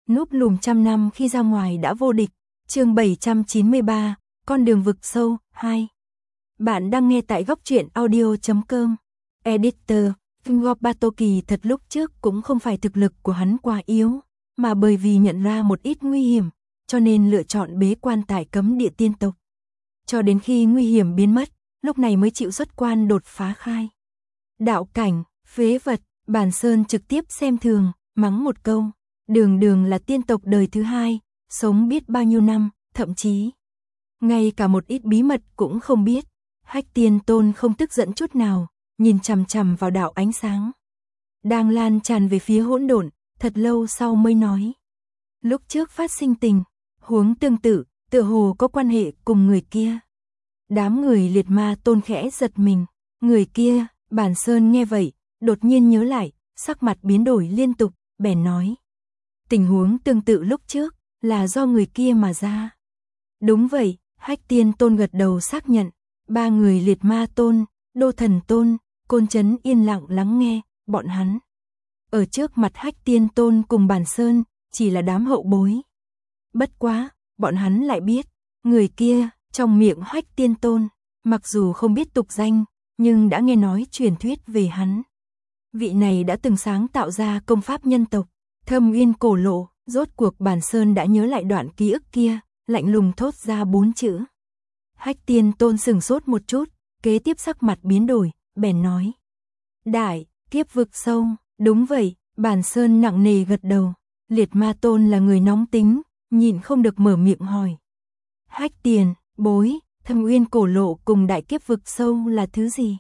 núp lùm trăm năm khi ra ngoài đã vô địch. Chương 793, con đường vực sâu 2. Bạn đang nghe tại góc truyện audio.com. Editor, Ngobatoki thật lúc trước cũng không phải thực lực của hắn quá yếu, mà bởi vì nhận ra một ít nguy hiểm, cho nên lựa chọn bế quan tại cấm địa tiên tộc. Cho đến khi nguy hiểm biến mất, lúc này mới chịu xuất quan đột phá khai. Đạo cảnh, phế vật, Bản Sơn trực tiếp xem thường, mắng một câu. Đường là tiên tộc đời thứ hai, sống biết bao nhiêu năm, thậm chí ngay cả một ít bí mật cũng không biết. Hách Tiên Tôn không tức giận chút nào, nhìn chằm chằm vào đạo ánh sáng đang lan tràn về phía hỗn độn, thật lâu sau mới nói: lúc trước phát sinh tình huống tương tự, tựa hồ có quan hệ cùng người kia. Đám người Liệt Ma Tôn khẽ giật mình. Người kia? Bản Sơn nghe vậy, đột nhiên nhớ lại, sắc mặt biến đổi liên tục, bèn nói: tình huống tương tự lúc trước là do người kia mà ra. Đúng vậy, Hách Tiên Tôn gật đầu xác nhận. Ba người Liệt Ma Tôn, Đô Thần Tôn, Côn Trấn yên lặng lắng nghe. Bọn hắn ở trước mặt Hách Tiên Tôn cùng Bản Sơn chỉ là đám hậu bối. Bất quá, bọn hắn lại biết, người kia trong miệng Hách Tiên Tôn, mặc dù không biết tục danh, nhưng đã nghe nói truyền thuyết về hắn. Vị này đã từng sáng tạo ra công pháp nhân tộc, Thâm Uyên Cổ Lộ. Rốt cuộc Bản Sơn đã nhớ lại đoạn ký ức kia, lạnh lùng thốt ra 4 chữ. Hách Tiên Tôn sừng sốt một chút, kế tiếp sắc mặt biến đổi, bèn nói: đại kiếp vực sâu. Đúng vậy, Bản Sơn nặng nề gật đầu. Liệt Ma Tôn là người nóng tính, nhịn không được mở miệng hỏi: Hách Tiền bối, Thâm Uyên Cổ Lộ cùng đại kiếp vực sâu là thứ gì?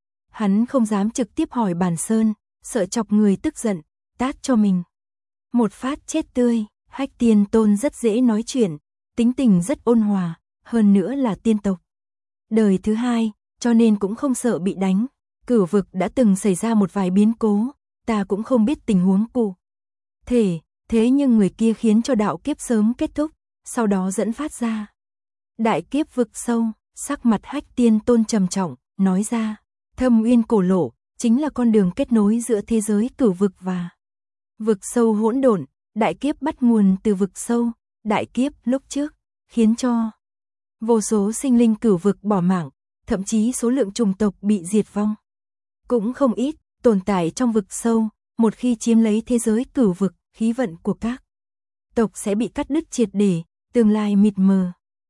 Hắn không dám trực tiếp hỏi Bản Sơn, sợ chọc người tức giận, tát cho mình một phát chết tươi. Hách Tiên Tôn rất dễ nói chuyện, tính tình rất ôn hòa, hơn nữa là tiên tộc đời thứ hai, cho nên cũng không sợ bị đánh. Cửu vực đã từng xảy ra một vài biến cố, ta cũng không biết tình huống cụ thể, thế nhưng người kia khiến cho đạo kiếp sớm kết thúc, sau đó dẫn phát ra đại kiếp vực sâu. Sắc mặt Hách Tiên Tôn trầm trọng, nói ra: Thâm Uyên Cổ Lộ chính là con đường kết nối giữa thế giới cửu vực và vực sâu hỗn độn. Đại kiếp bắt nguồn từ vực sâu. Đại kiếp lúc trước khiến cho vô số sinh linh cửu vực bỏ mạng, thậm chí số lượng chủng tộc bị diệt vong cũng không ít. Tồn tại trong vực sâu, một khi chiếm lấy thế giới cửu vực, khí vận của các tộc sẽ bị cắt đứt triệt để, tương lai mịt mờ.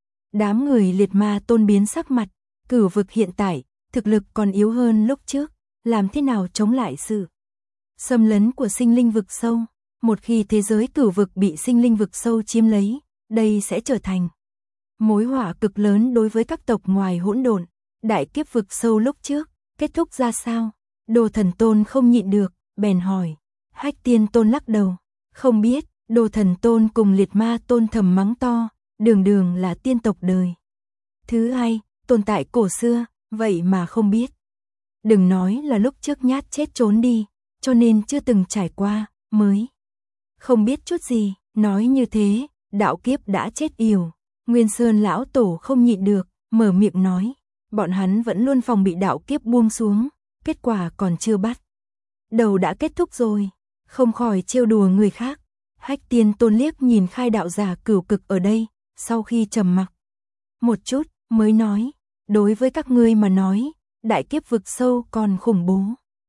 Đám người Liệt Ma Tôn biến sắc mặt. Cửu vực hiện tại thực lực còn yếu hơn lúc trước, làm thế nào chống lại sự xâm lấn của sinh linh vực sâu? Một khi thế giới cửu vực bị sinh linh vực sâu chiếm lấy, đây sẽ trở thành mối họa cực lớn đối với các tộc ngoài hỗn độn. Đại kiếp vực sâu lúc trước kết thúc ra sao? Đồ Thần Tôn không nhịn được, bèn hỏi. Hách Tiên Tôn lắc đầu: không biết. Đồ Thần Tôn cùng Liệt Ma Tôn thầm mắng to: đường là tiên tộc đời thứ hai, tồn tại cổ xưa, vậy mà không biết. Đừng nói là lúc trước nhát chết trốn đi, cho nên chưa từng trải qua, mới không biết chút gì. Nói như thế, đạo kiếp đã chết yểu. Nguyên Sơn lão tổ không nhịn được, mở miệng nói: bọn hắn vẫn luôn phòng bị đạo kiếp buông xuống, kết quả còn chưa bắt đầu đã kết thúc rồi, không khỏi trêu đùa người khác. Hách Tiên Tôn liếc nhìn khai đạo giả cửu cực ở đây, sau khi trầm mặc một chút, mới nói: đối với các ngươi mà nói, đại kiếp vực sâu còn khủng bố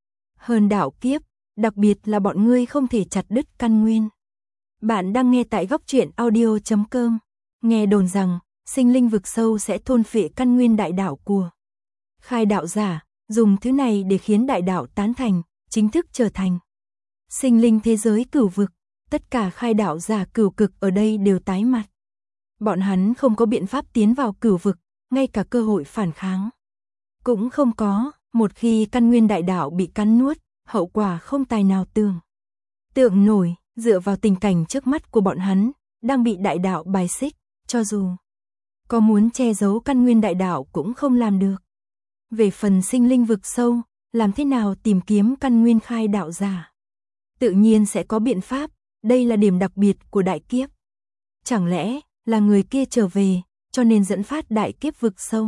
hơn đạo kiếp, đặc biệt là bọn ngươi không thể chặt đứt căn nguyên. Bạn đang nghe tại góc truyện audio.com. Nghe đồn rằng, sinh linh vực sâu sẽ thôn phệ căn nguyên đại đạo của khai đạo giả, dùng thứ này để khiến đại đạo tán thành, chính thức trở thành sinh linh thế giới cửu vực. Tất cả khai đạo giả cửu cực ở đây đều tái mặt. Bọn hắn không có biện pháp tiến vào cửu vực, ngay cả cơ hội phản kháng cũng không có. Một khi căn nguyên đại đạo bị cắn nuốt, hậu quả không tài nào tưởng tượng nổi. Dựa vào tình cảnh trước mắt của bọn hắn, đang bị đại đạo bài xích, cho dù có muốn che giấu căn nguyên đại đạo cũng không làm được. Về phần sinh linh vực sâu, làm thế nào tìm kiếm căn nguyên khai đạo giả? Tự nhiên sẽ có biện pháp, đây là điểm đặc biệt của đại kiếp. Chẳng lẽ là người kia trở về, cho nên dẫn phát đại kiếp vực sâu?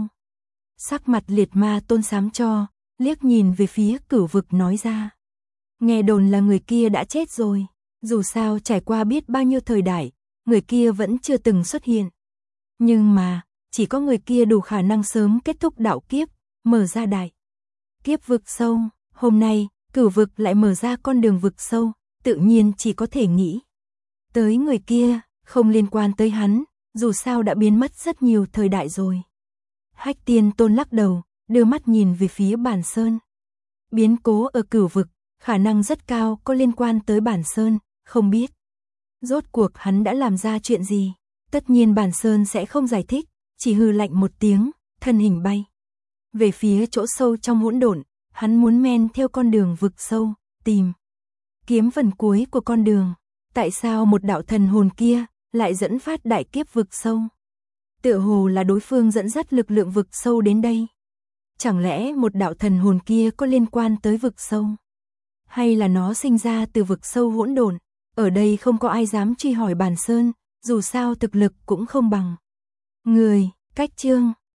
Sắc mặt Liệt Ma Tôn xám cho, liếc nhìn về phía cửu vực nói ra: nghe đồn là người kia đã chết rồi. Dù sao trải qua biết bao nhiêu thời đại, người kia vẫn chưa từng xuất hiện. Nhưng mà, chỉ có người kia đủ khả năng sớm kết thúc đạo kiếp, mở ra đại kiếp vực sâu. Hôm nay, Cửu vực lại mở ra con đường vực sâu, tự nhiên chỉ có thể nghĩ tới người kia, không liên quan tới hắn, dù sao đã biến mất rất nhiều thời đại rồi. Hách Tiên Tôn lắc đầu, đưa mắt nhìn về phía Bản Sơn. Biến cố ở Cửu vực, khả năng rất cao có liên quan tới Bản Sơn, không biết rốt cuộc hắn đã làm ra chuyện gì. Tất nhiên Bản Sơn sẽ không giải thích, chỉ hừ lạnh một tiếng, thân hình bay về phía chỗ sâu trong hỗn độn. Hắn muốn men theo con đường vực sâu, tìm kiếm phần cuối của con đường. Tại sao một đạo thần hồn kia lại dẫn phát đại kiếp vực sâu? Tựa hồ là đối phương dẫn dắt lực lượng vực sâu đến đây. Chẳng lẽ một đạo thần hồn kia có liên quan tới vực sâu? Hay là nó sinh ra từ vực sâu hỗn độn? Ở đây không có ai dám truy hỏi Bản Sơn, dù sao thực lực cũng không bằng người. Cách chương